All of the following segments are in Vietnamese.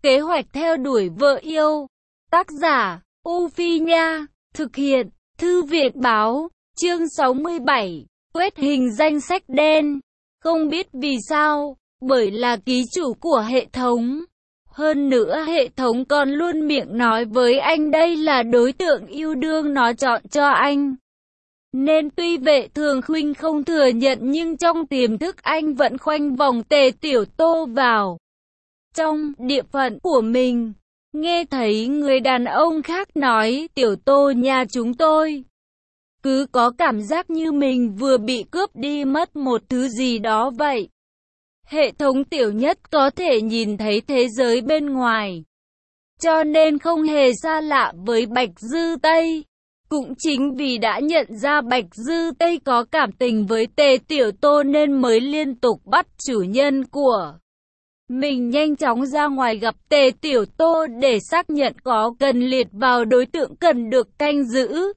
Kế hoạch theo đuổi vợ yêu. Tác giả, U Phi Nha. Thực hiện, Thư viện Báo. Chương 67. Quét hình danh sách đen. Không biết vì sao, bởi là ký chủ của hệ thống. Hơn nữa hệ thống còn luôn miệng nói với anh đây là đối tượng yêu đương nó chọn cho anh. Nên tuy Vệ Thường Khuynh không thừa nhận nhưng trong tiềm thức anh vẫn khoanh vòng Tề Tiểu Tô vào trong địa phận của mình. Nghe thấy người đàn ông khác nói Tiểu Tô nhà chúng tôi, cứ có cảm giác như mình vừa bị cướp đi mất một thứ gì đó vậy. Hệ thống tiểu nhất có thể nhìn thấy thế giới bên ngoài, cho nên không hề xa lạ với Bạch Dư Tây. Cũng chính vì đã nhận ra Bạch Dư Tây có cảm tình với Tề Tiểu Tô nên mới liên tục bắt chủ nhân của mình nhanh chóng ra ngoài gặp Tề Tiểu Tô để xác nhận có cần liệt vào đối tượng cần được canh giữ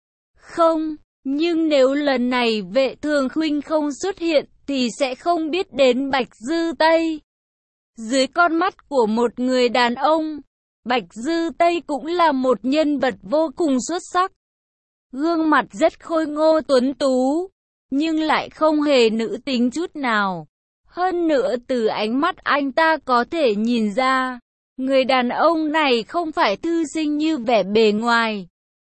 không. Nhưng nếu lần này Vệ Thường Khuynh không xuất hiện thì sẽ không biết đến Bạch Dư Tây. Dưới con mắt của một người đàn ông, Bạch Dư Tây cũng là một nhân vật vô cùng xuất sắc. Gương mặt rất khôi ngô tuấn tú, nhưng lại không hề nữ tính chút nào. Hơn nữa từ ánh mắt anh ta có thể nhìn ra, người đàn ông này không phải thư sinh như vẻ bề ngoài.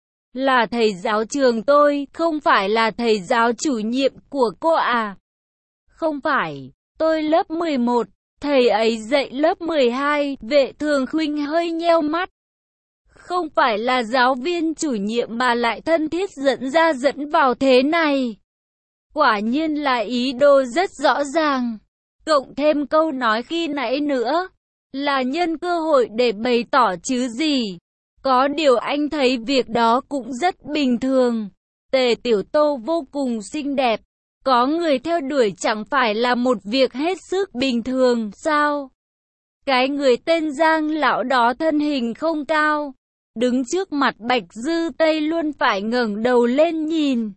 Là thầy giáo trường tôi, không phải là thầy giáo chủ nhiệm của cô à? Không phải, tôi lớp 11, thầy ấy dạy lớp 12, Vệ Thường Khuynh hơi nheo mắt. Không phải là giáo viên chủ nhiệm mà lại thân thiết dẫn ra dẫn vào thế này. Quả nhiên là ý đồ rất rõ ràng. Cộng thêm câu nói khi nãy nữa, là nhân cơ hội để bày tỏ chứ gì. Có điều anh thấy việc đó cũng rất bình thường. Tề Tiểu Tô vô cùng xinh đẹp, có người theo đuổi chẳng phải là một việc hết sức bình thường sao? Cái người tên Giang lão đó thân hình không cao, đứng trước mặt Bạch Dư Tây luôn phải ngẩng đầu lên nhìn.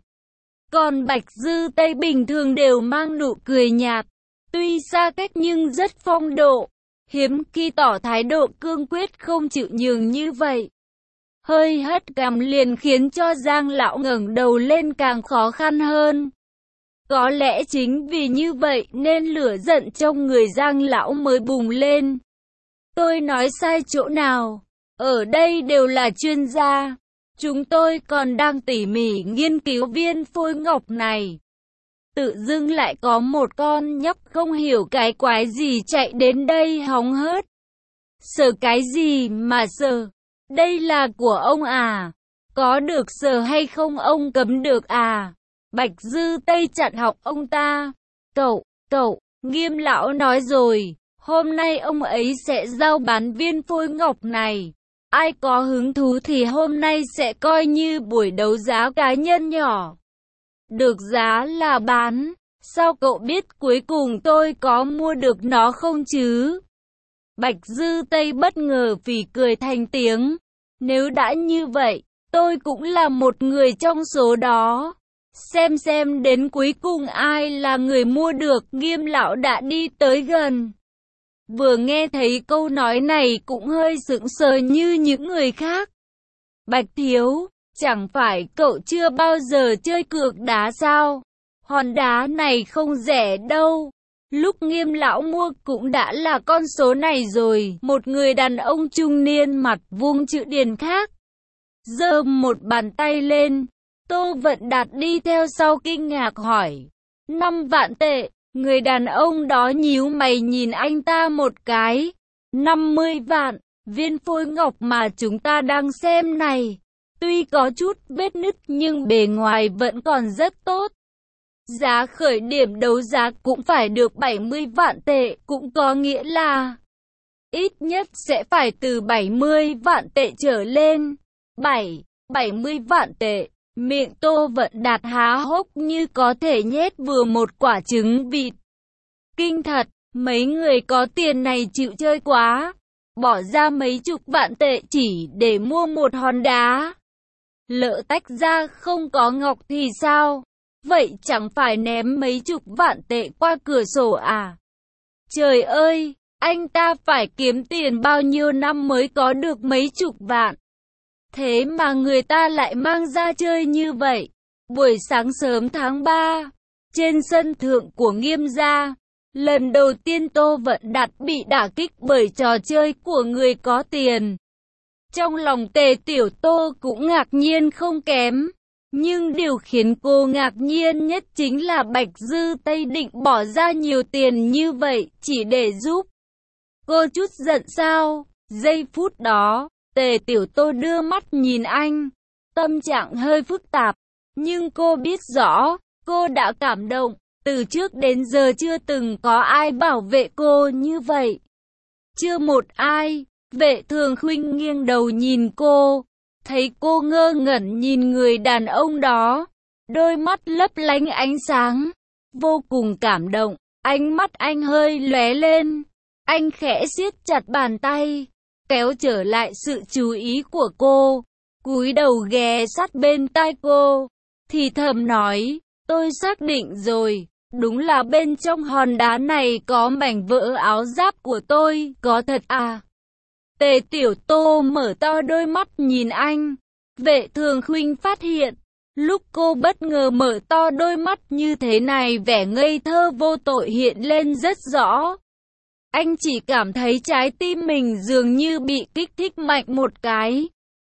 Còn Bạch Dư Tây bình thường đều mang nụ cười nhạt, tuy xa cách nhưng rất phong độ, hiếm khi tỏ thái độ cương quyết không chịu nhường như vậy. Hơi hất cằm liền khiến cho Giang lão ngẩng đầu lên càng khó khăn hơn. Có lẽ chính vì như vậy nên lửa giận trong người Giang lão mới bùng lên. Tôi nói sai chỗ nào? Ở đây đều là chuyên gia. Chúng tôi còn đang tỉ mỉ nghiên cứu viên phôi ngọc này. Tự dưng lại có một con nhóc không hiểu cái quái gì chạy đến đây hóng hớt. Sờ cái gì mà sờ? Đây là của ông à? Có được sờ hay không ông cấm được à? Bạch Dư Tây chặn họng ông ta. Cậu, Nghiêm lão nói rồi, hôm nay ông ấy sẽ giao bán viên phôi ngọc này. Ai có hứng thú thì hôm nay sẽ coi như buổi đấu giá cá nhân nhỏ. Được giá là bán. Sao cậu biết cuối cùng tôi có mua được nó không chứ? Bạch Dư Tây bất ngờ phì cười thành tiếng. Nếu đã như vậy, tôi cũng là một người trong số đó. Xem đến cuối cùng ai là người mua được. Nghiêm lão đã đi tới gần. Vừa nghe thấy câu nói này cũng hơi sững sờ như những người khác. Bạch thiếu, chẳng phải cậu chưa bao giờ chơi cược đá sao? Hòn đá này không rẻ đâu. Lúc Nghiêm lão mua cũng đã là con số này rồi. Một người đàn ông trung niên mặt vuông chữ điền khác giơ một bàn tay lên. Tô Vận Đạt đi theo sau kinh ngạc hỏi. 5 vạn tệ. Người đàn ông đó nhíu mày nhìn anh ta một cái. 50 vạn. Viên phôi ngọc mà chúng ta đang xem này, tuy có chút vết nứt nhưng bề ngoài vẫn còn rất tốt. Giá khởi điểm đấu giá cũng phải được 70 vạn tệ, cũng có nghĩa là ít nhất sẽ phải từ 70 vạn tệ trở lên. 70 vạn tệ. Miệng Tô Vận Đạt há hốc như có thể nhét vừa một quả trứng vịt. Kinh thật, mấy người có tiền này chịu chơi quá. Bỏ ra mấy chục vạn tệ chỉ để mua một hòn đá. Lỡ tách ra không có ngọc thì sao? Vậy chẳng phải ném mấy chục vạn tệ qua cửa sổ à? Trời ơi, anh ta phải kiếm tiền bao nhiêu năm mới có được mấy chục vạn. Thế mà người ta lại mang ra chơi như vậy. Buổi sáng sớm tháng 3, trên sân thượng của Nghiêm gia, lần đầu tiên Tô Vận Đạt bị đả kích bởi trò chơi của người có tiền. Trong lòng Tề Tiểu Tô cũng ngạc nhiên không kém. Nhưng điều khiến cô ngạc nhiên nhất chính là Bạch Dư Tây định bỏ ra nhiều tiền như vậy chỉ để giúp cô. Chút giận sao? Giây phút đó, Tề Tiểu Tô đưa mắt nhìn anh, tâm trạng hơi phức tạp. Nhưng cô biết rõ, cô đã cảm động. Từ trước đến giờ chưa từng có ai bảo vệ cô như vậy. Chưa một ai. Vệ Thường Khuynh nghiêng đầu nhìn cô, thấy cô ngơ ngẩn nhìn người đàn ông đó, đôi mắt lấp lánh ánh sáng, vô cùng cảm động. Ánh mắt anh hơi lóe lên, anh khẽ siết chặt bàn tay, kéo trở lại sự chú ý của cô, cúi đầu ghé sát bên tai cô, thì thầm nói, tôi xác định rồi, đúng là bên trong hòn đá này có mảnh vỡ áo giáp của tôi, có thật à? Tề Tiểu Tô mở to đôi mắt nhìn anh. Vệ Thường Khuynh phát hiện, lúc cô bất ngờ mở to đôi mắt như thế này, vẻ ngây thơ vô tội hiện lên rất rõ. Anh chỉ cảm thấy trái tim mình dường như bị kích thích mạnh một cái.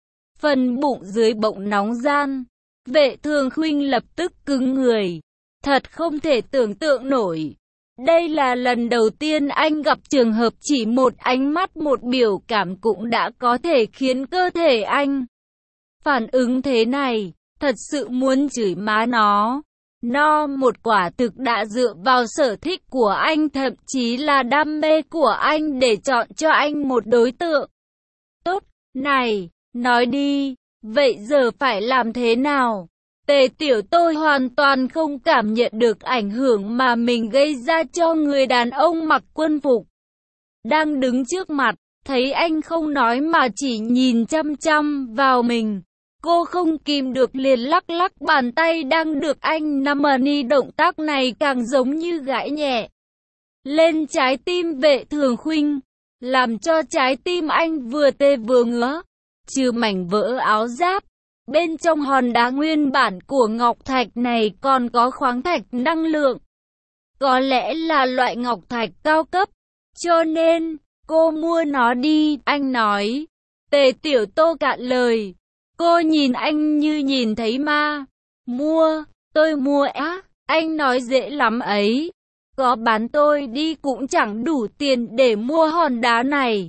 Phần bụng dưới bỗng nóng ran. Vệ Thường Khuynh lập tức cứng người. Thật không thể tưởng tượng nổi. Đây là lần đầu tiên anh gặp trường hợp chỉ một ánh mắt một biểu cảm cũng đã có thể khiến cơ thể anh phản ứng thế này. Thật sự muốn chửi má nó. Nó một quả thực đã dựa vào sở thích của anh, thậm chí là đam mê của anh để chọn cho anh một đối tượng. Tốt, này, nói đi, vậy giờ phải làm thế nào? Tề Tiểu Tô hoàn toàn không cảm nhận được ảnh hưởng mà mình gây ra cho người đàn ông mặc quân phục đang đứng trước mặt. Thấy anh không nói mà chỉ nhìn chăm chăm vào mình, cô không kìm được liền lắc lắc bàn tay đang được anh nắm ni. Động tác này càng giống như gãi nhẹ lên trái tim Vệ Thường Khuynh, làm cho trái tim anh vừa tê vừa ngứa. Trừ mảnh vỡ áo giáp, bên trong hòn đá nguyên bản của ngọc thạch này còn có khoáng thạch năng lượng. Có lẽ là loại ngọc thạch cao cấp, cho nên cô mua nó đi, anh nói. Tề Tiểu Tô cạn lời. Cô nhìn anh như nhìn thấy ma. Mua, tôi mua á, anh nói dễ lắm ấy. Có bán tôi đi cũng chẳng đủ tiền để mua hòn đá này.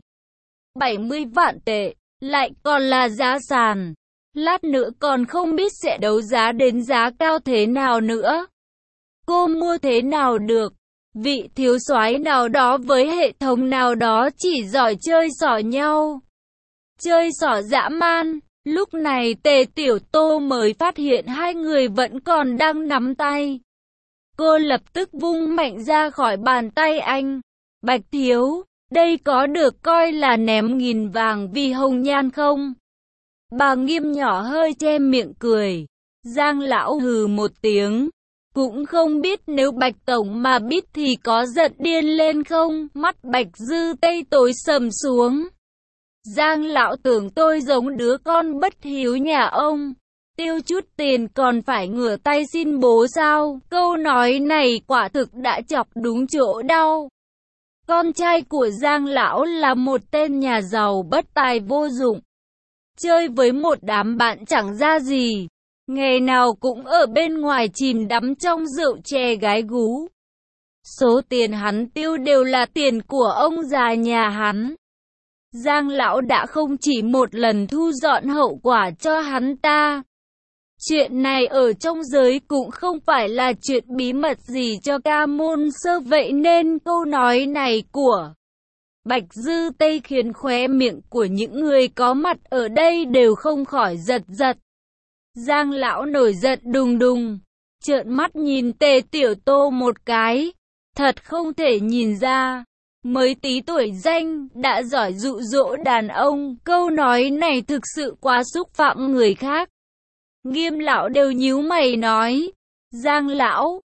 70 vạn tệ, lại còn là giá sàn. Lát nữa còn không biết sẽ đấu giá đến giá cao thế nào nữa. Cô mua thế nào được? Vị thiếu soái nào đó với hệ thống nào đó chỉ giỏi chơi xỏ nhau, chơi xỏ dã man. Lúc này Tề Tiểu Tô mới phát hiện hai người vẫn còn đang nắm tay. Cô lập tức vung mạnh ra khỏi bàn tay anh. Bạch thiếu, đây có được coi là ném nghìn vàng vì hồng nhan không? Bà Nghiêm nhỏ hơi che miệng cười. Giang lão hừ một tiếng. Cũng không biết nếu Bạch tổng mà biết thì có giận điên lên không? Mắt Bạch Dư Tây tối sầm xuống. Giang lão tưởng tôi giống đứa con bất hiếu nhà ông. Tiêu chút tiền còn phải ngửa tay xin bố sao? Câu nói này quả thực đã chọc đúng chỗ đau. Con trai của Giang lão là một tên nhà giàu bất tài vô dụng, chơi với một đám bạn chẳng ra gì, ngày nào cũng ở bên ngoài chìm đắm trong rượu chè gái gú. Số tiền hắn tiêu đều là tiền của ông già nhà hắn. Giang lão đã không chỉ một lần thu dọn hậu quả cho hắn ta. Chuyện này ở trong giới cũng không phải là chuyện bí mật gì cho ca môn sơ, vậy nên câu nói này của Bạch Dư Tây khiến khóe miệng của những người có mặt ở đây đều không khỏi giật giật. Giang lão nổi giận đùng đùng, trợn mắt nhìn Tề Tiểu Tô một cái. Thật không thể nhìn ra, mới tí tuổi danh đã giỏi dụ dỗ đàn ông, câu nói này thực sự quá xúc phạm người khác. Nghiêm lão đều nhíu mày nói, Giang lão,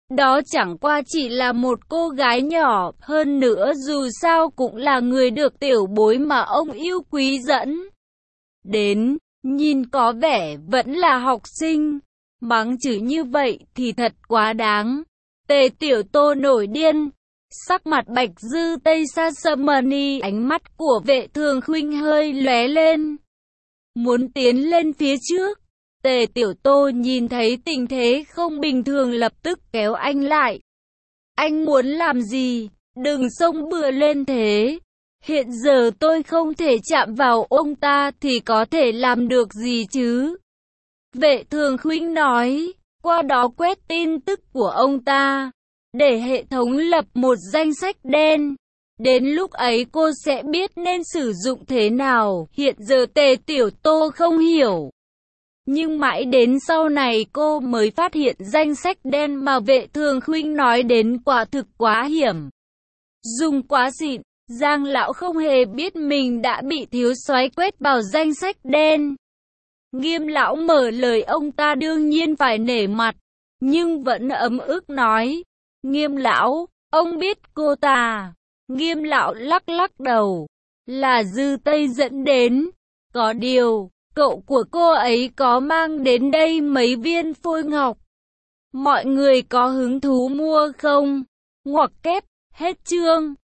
Đó chẳng qua chỉ là một cô gái nhỏ, hơn nữa dù sao cũng là người được tiểu bối mà ông yêu quý dẫn đến, nhìn có vẻ vẫn là học sinh. Mắng chửi như vậy thì thật quá đáng. Tề Tiểu Tô nổi điên. Sắc mặt Bạch Dư Tây Sa Samani, ánh mắt của Vệ Thường Khuynh hơi lóe lên, muốn tiến lên phía trước. Tề Tiểu Tô nhìn thấy tình thế không bình thường lập tức kéo anh lại. Anh muốn làm gì? Đừng xông bừa lên thế. Hiện giờ tôi không thể chạm vào ông ta thì có thể làm được gì chứ? Vệ Thường Khuynh nói, qua đó quét tin tức của ông ta, để hệ thống lập một danh sách đen. Đến lúc ấy cô sẽ biết nên sử dụng thế nào. Hiện giờ Tề Tiểu Tô không hiểu. Nhưng mãi đến sau này cô mới phát hiện danh sách đen mà Vệ Thường Khuynh nói đến quả thực quá hiểm. Dùng quá xịn, Giang lão không hề biết mình đã bị thiếu soái quét vào danh sách đen. Nghiêm lão mở lời ông ta đương nhiên phải nể mặt, nhưng vẫn ấm ức nói. Nghiêm lão, ông biết cô ta. Nghiêm lão lắc lắc đầu. Là Dư Tây dẫn đến. Có điều, cậu của cô ấy có mang đến đây mấy viên phôi ngọc. Mọi người có hứng thú mua không? Ngoặc kép, hết chương.